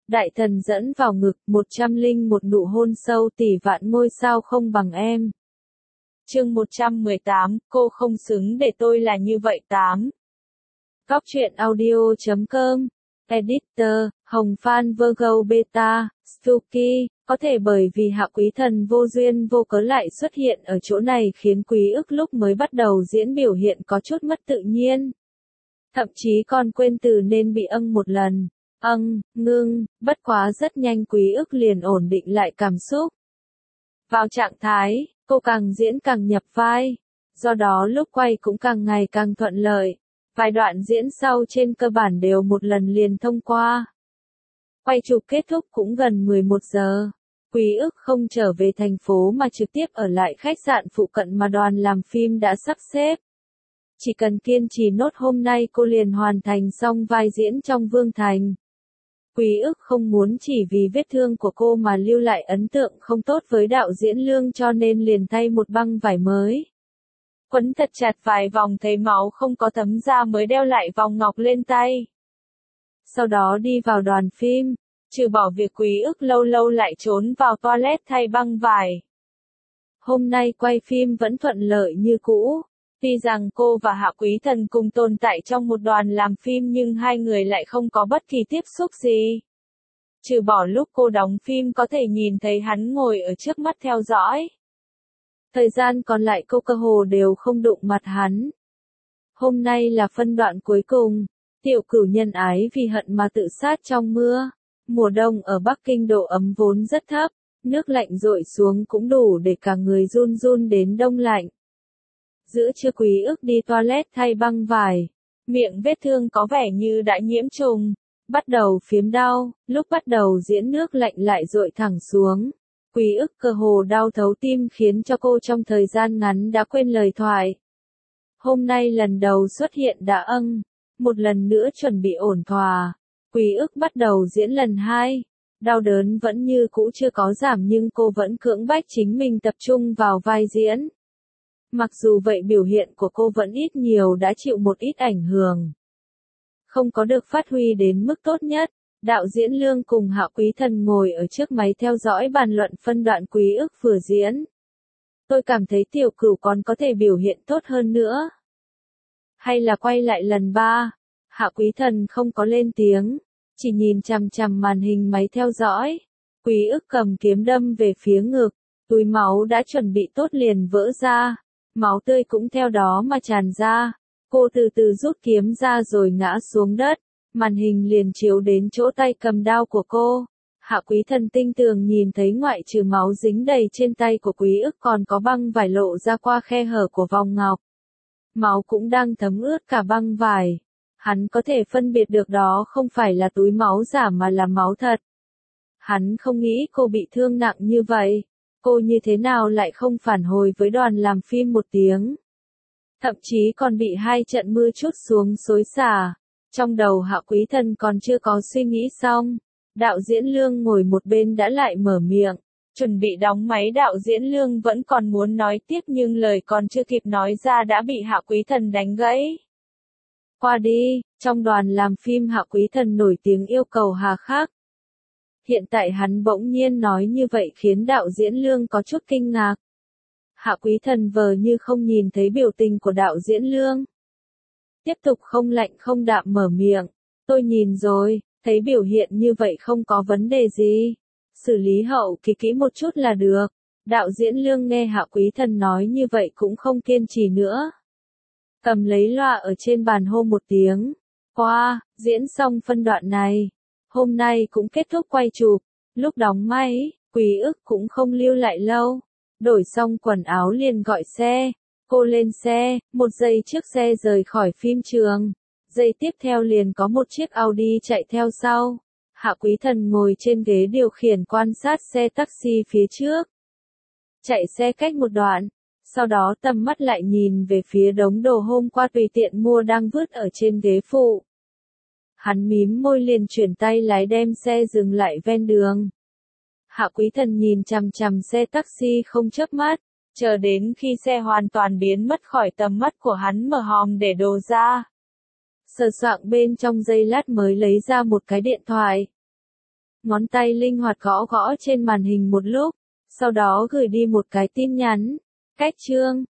Đại thần dẫn vào ngực, 101 nụ hôn sâu tỷ vạn ngôi sao không bằng em. Chương 118, cô không xứng để tôi là như vậy 8. Góc truyện audio.com. Editor, Hồng Phan Virgo Beta, Stuki, có thể bởi vì Hạ Quý Thần vô duyên vô cớ lại xuất hiện ở chỗ này khiến Quý Ức lúc mới bắt đầu diễn biểu hiện có chút mất tự nhiên. Thậm chí còn quên từ nên bị một lần. Ngưng, bất quá rất nhanh Quý Ức liền ổn định lại cảm xúc. Vào trạng thái, cô càng diễn càng nhập vai. Do đó lúc quay cũng càng ngày càng thuận lợi. Vài đoạn diễn sau trên cơ bản đều một lần liền thông qua. Quay chụp kết thúc cũng gần 11 giờ. Quý Ức không trở về thành phố mà trực tiếp ở lại khách sạn phụ cận mà đoàn làm phim đã sắp xếp. Chỉ cần kiên trì nốt hôm nay cô liền hoàn thành xong vai diễn trong Vương Thành. Quý Ức không muốn chỉ vì vết thương của cô mà lưu lại ấn tượng không tốt với đạo diễn Lương cho nên liền thay một băng vải mới. Quấn thật chặt vài vòng thấy máu không có thấm ra mới đeo lại vòng ngọc lên tay. Sau đó đi vào đoàn phim, trừ bỏ việc Quý Ức lâu lâu lại trốn vào toilet thay băng vải. Hôm nay quay phim vẫn thuận lợi như cũ. Tuy rằng cô và Hạ Quý Thần cùng tồn tại trong một đoàn làm phim nhưng hai người lại không có bất kỳ tiếp xúc gì. Trừ bỏ lúc cô đóng phim có thể nhìn thấy hắn ngồi ở trước mắt theo dõi. Thời gian còn lại cô cơ hồ đều không đụng mặt hắn. Hôm nay là phân đoạn cuối cùng, Tiểu Cửu nhân ái vì hận mà tự sát trong mưa. Mùa đông ở Bắc Kinh độ ấm vốn rất thấp, nước lạnh dội xuống cũng đủ để cả người run run đến đông lạnh. Giữa trưa Quý Ức đi toilet thay băng vải, miệng vết thương có vẻ như đã nhiễm trùng, bắt đầu phiếm đau, lúc bắt đầu diễn nước lạnh lại dội thẳng xuống. Quý Ức cơ hồ đau thấu tim khiến cho cô trong thời gian ngắn đã quên lời thoại. Hôm nay lần đầu xuất hiện đã một lần nữa chuẩn bị ổn thỏa. Quý Ức bắt đầu diễn lần 2. Đau đớn vẫn như cũ chưa có giảm nhưng cô vẫn cưỡng bách chính mình tập trung vào vai diễn. Mặc dù vậy biểu hiện của cô vẫn ít nhiều đã chịu một ít ảnh hưởng. Không có được phát huy đến mức tốt nhất. Đạo diễn Lương cùng Hạ Quý Thần ngồi ở trước máy theo dõi bàn luận phân đoạn Quý Ức vừa diễn. Tôi cảm thấy Tiểu Cửu còn có thể biểu hiện tốt hơn nữa. Hay là quay lại lần 3. Hạ Quý Thần không có lên tiếng, chỉ nhìn chằm chằm màn hình máy theo dõi. Quý Ức cầm kiếm đâm về phía ngực, túi máu đã chuẩn bị tốt liền vỡ ra. Máu tươi cũng theo đó mà tràn ra. Cô từ từ rút kiếm ra rồi ngã xuống đất. Màn hình liền chiếu đến chỗ tay cầm đao của cô. Hạ Quý Thần tinh tường nhìn thấy ngoại trừ máu dính đầy trên tay của Quý Ức còn có băng vải lộ ra qua khe hở của vòng ngọc. Máu cũng đang thấm ướt cả băng vải. Hắn có thể phân biệt được đó không phải là túi máu giả mà là máu thật. Hắn không nghĩ cô bị thương nặng như vậy. Cô như thế nào lại không phản hồi với đoàn làm phim một tiếng. Thậm chí còn bị 2 trận mưa trút xuống xối xả. Trong đầu Hạ Quý Thần còn chưa có suy nghĩ xong. Đạo diễn Lương ngồi một bên đã lại mở miệng. Chuẩn bị đóng máy đạo diễn Lương vẫn còn muốn nói tiếp nhưng lời còn chưa kịp nói ra đã bị Hạ Quý Thần đánh gãy. Qua đi, trong đoàn làm phim Hạ Quý Thần nổi tiếng yêu cầu hà khắc. Hiện tại hắn bỗng nhiên nói như vậy khiến đạo diễn Lương có chút kinh ngạc. Hạ Quý Thần vờ như không nhìn thấy biểu tình của đạo diễn Lương. Tiếp tục không lạnh không đạm mở miệng. Tôi nhìn rồi, thấy biểu hiện như vậy không có vấn đề gì. Xử lý hậu kỳ kỹ một chút là được. Đạo diễn Lương nghe Hạ Quý Thần nói như vậy cũng không kiên trì nữa. Cầm lấy loa ở trên bàn hô một tiếng. Qua, diễn xong phân đoạn này. Hôm nay cũng kết thúc quay chụp. Lúc đóng máy, Quý Ức cũng không lưu lại lâu. Đổi xong quần áo liền gọi xe. Cô lên xe, 1 giây trước xe rời khỏi phim trường. Giây tiếp theo liền có một chiếc Audi chạy theo sau. Hạ Quý Thần ngồi trên ghế điều khiển quan sát xe taxi phía trước. Chạy xe cách một đoạn. Sau đó tầm mắt lại nhìn về phía đống đồ hôm qua tùy tiện mua đang vứt ở trên ghế phụ. Hắn mím môi liền chuyển tay lái đem xe dừng lại ven đường. Hạ Quý Thần nhìn chằm chằm xe taxi không chớp mắt, chờ đến khi xe hoàn toàn biến mất khỏi tầm mắt của hắn mở hòm để đồ ra. Sờ soạng bên trong giây lát mới lấy ra một cái điện thoại. Ngón tay linh hoạt gõ gõ trên màn hình một lúc, sau đó gửi đi một cái tin nhắn. Cách chương